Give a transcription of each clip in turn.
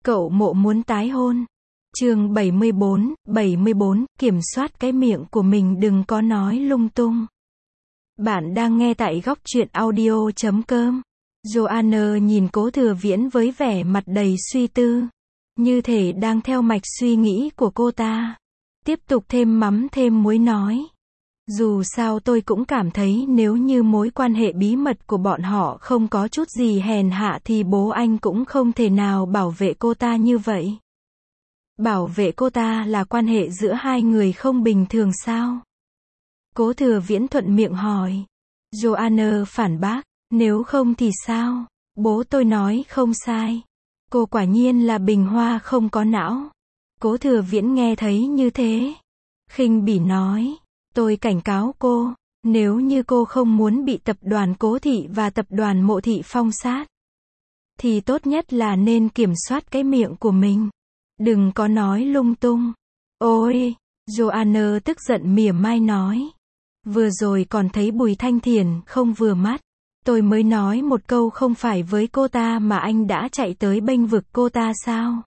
Cậu Mộ muốn tái hôn. Chương 74, kiểm soát cái miệng của mình đừng có nói lung tung. Bạn đang nghe tại góc truyện audio.com. Joanna nhìn Cố Thừa Viễn với vẻ mặt đầy suy tư, như thể đang theo mạch suy nghĩ của cô ta. Tiếp tục thêm mắm thêm muối nói. Dù sao tôi cũng cảm thấy nếu như mối quan hệ bí mật của bọn họ không có chút gì hèn hạ thì bố anh cũng không thể nào bảo vệ cô ta như vậy. Bảo vệ cô ta là quan hệ giữa hai người không bình thường sao? Cố Thừa Viễn thuận miệng hỏi. Joanna phản bác, nếu không thì sao? Bố tôi nói không sai. Cô quả nhiên là bình hoa không có não. Cố Thừa Viễn nghe thấy như thế, khinh bỉ nói. Tôi cảnh cáo cô, nếu như cô không muốn bị tập đoàn Cố Thị và tập đoàn Mộ Thị phong sát, thì tốt nhất là nên kiểm soát cái miệng của mình. Đừng có nói lung tung. Ôi, Joanna tức giận mỉa mai nói. Vừa rồi còn thấy Bùi Thanh Thiền không vừa mắt. Tôi mới nói một câu không phải với cô ta mà anh đã chạy tới bênh vực cô ta sao?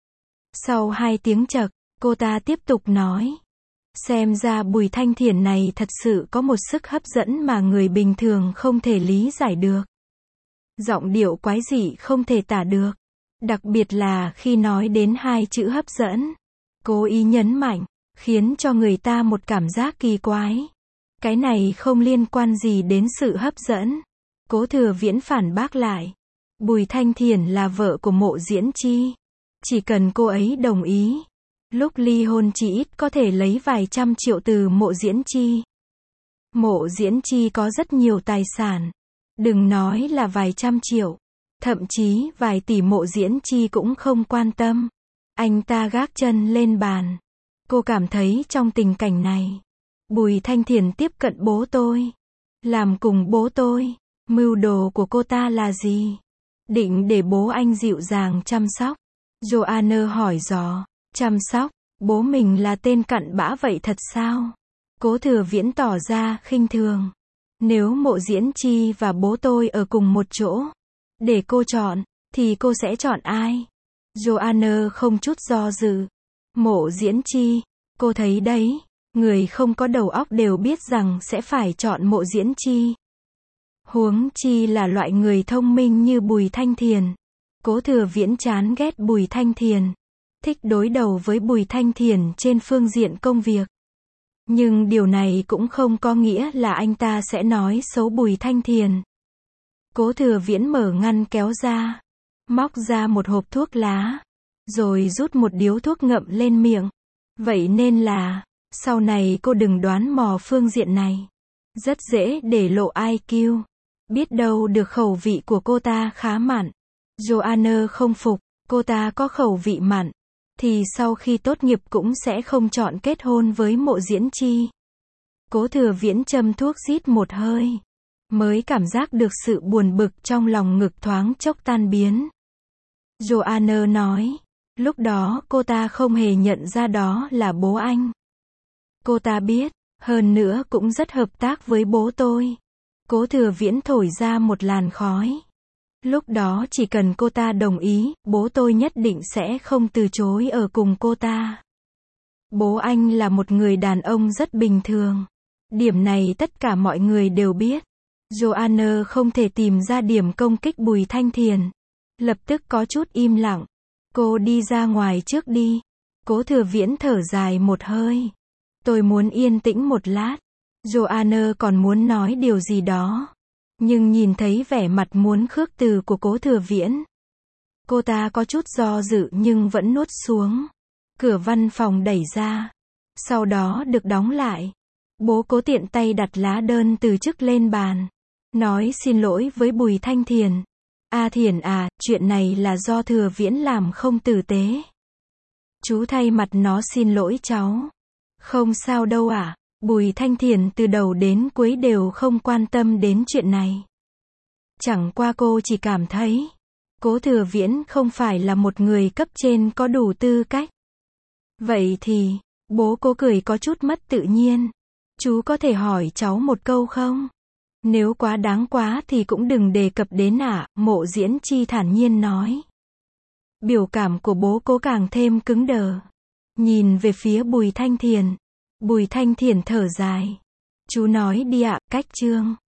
Sau 2 tiếng chậc, cô ta tiếp tục nói. Xem ra Bùi Thanh Thiền này thật sự có một sức hấp dẫn mà người bình thường không thể lý giải được. Giọng điệu quái dị không thể tả được. Đặc biệt là khi nói đến 2 chữ hấp dẫn. Cố ý nhấn mạnh, khiến cho người ta một cảm giác kỳ quái. Cái này không liên quan gì đến sự hấp dẫn. Cố Thừa Viễn phản bác lại. Bùi Thanh Thiền là vợ của Mộ Diễn Chi. Chỉ cần cô ấy đồng ý, lúc ly hôn chỉ ít có thể lấy vài trăm triệu từ Mộ Diễn Chi. Mộ Diễn Chi có rất nhiều tài sản. Đừng nói là vài trăm triệu. Thậm chí vài tỷ Mộ Diễn Chi cũng không quan tâm. Anh ta gác chân lên bàn. Cô cảm thấy trong tình cảnh này, Bùi Thanh Thiền tiếp cận bố tôi, làm cùng bố tôi. Mưu đồ của cô ta là gì? Định để bố anh dịu dàng chăm sóc. Joanna hỏi dò. Chăm sóc? Bố mình là tên cặn bã vậy thật sao? Cố Thừa Viễn tỏ ra khinh thường. Nếu Mộ Diễn Chi và bố tôi ở cùng một chỗ, để cô chọn, thì cô sẽ chọn ai? Joanna không chút do dự. Mộ Diễn Chi, cô thấy đấy, người không có đầu óc đều biết rằng sẽ phải chọn Mộ Diễn Chi. Huống chi là loại người thông minh như Bùi Thanh Thiền. Cố Thừa Viễn chán ghét Bùi Thanh Thiền, thích đối đầu với Bùi Thanh Thiền trên phương diện công việc. Nhưng điều này cũng không có nghĩa là anh ta sẽ nói xấu Bùi Thanh Thiền. Cố Thừa Viễn mở ngăn kéo ra, móc ra một hộp thuốc lá, rồi rút một điếu thuốc ngậm lên miệng. Vậy nên là, sau này cô đừng đoán mò phương diện này. Rất dễ để lộ IQ. Biết đâu được khẩu vị của cô ta khá mặn. Joanna không phục, cô ta có khẩu vị mặn, thì sau khi tốt nghiệp cũng sẽ không chọn kết hôn với Mộ Diễn Chi. Cố Thừa Viễn châm thuốc rít một hơi, mới cảm giác được sự buồn bực trong lòng ngực thoáng chốc tan biến. Joanna nói, lúc đó cô ta không hề nhận ra đó là bố anh. Cô ta biết, hơn nữa cũng rất hợp tác với bố tôi. Cố Thừa Viễn thổi ra một làn khói. Lúc đó chỉ cần cô ta đồng ý, bố tôi nhất định sẽ không từ chối ở cùng cô ta. Bố anh là một người đàn ông rất bình thường. Điểm này tất cả mọi người đều biết. Joanna không thể tìm ra điểm công kích Bùi Thanh Thiền. Lập tức có chút im lặng. Cô đi ra ngoài trước đi. Cố Thừa Viễn thở dài một hơi. Tôi muốn yên tĩnh một lát. Joanna còn muốn nói điều gì đó, nhưng nhìn thấy vẻ mặt muốn khước từ của Cố Thừa Viễn, cô ta có chút do dự nhưng vẫn nuốt xuống. Cửa văn phòng đẩy ra, sau đó được đóng lại. Bố Cố tiện tay đặt lá đơn từ chức lên bàn, nói xin lỗi với Bùi Thanh Thiền. Thiền à, chuyện này là do Thừa Viễn làm không tử tế. Chú thay mặt nó xin lỗi cháu. Không sao đâu ạ. Bùi Thanh Thiền từ đầu đến cuối đều không quan tâm đến chuyện này. Chẳng qua cô chỉ cảm thấy, Cố Thừa Viễn không phải là một người cấp trên có đủ tư cách. Vậy thì, bố Cố cười có chút mất tự nhiên. Chú có thể hỏi cháu một câu không? Nếu quá đáng quá thì cũng đừng đề cập đến ạ, Mộ Diễn Chi thản nhiên nói. Biểu cảm của bố cố càng thêm cứng đờ. Nhìn về phía Bùi Thanh Thiền. Bùi Thanh Thiền thở dài. Chú nói đi ạ, cách Trương.